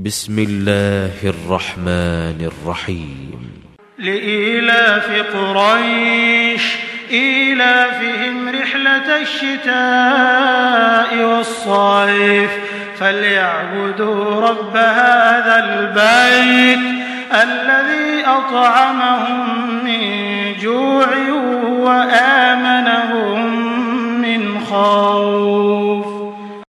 بسم الله الرحمن الرحيم. لإيلاف قريش إيلافهم رحلة الشتاء والصيف فليعبدوا رب هذا البيت الذي أطعمهم من جوع وآمنهم من خوف.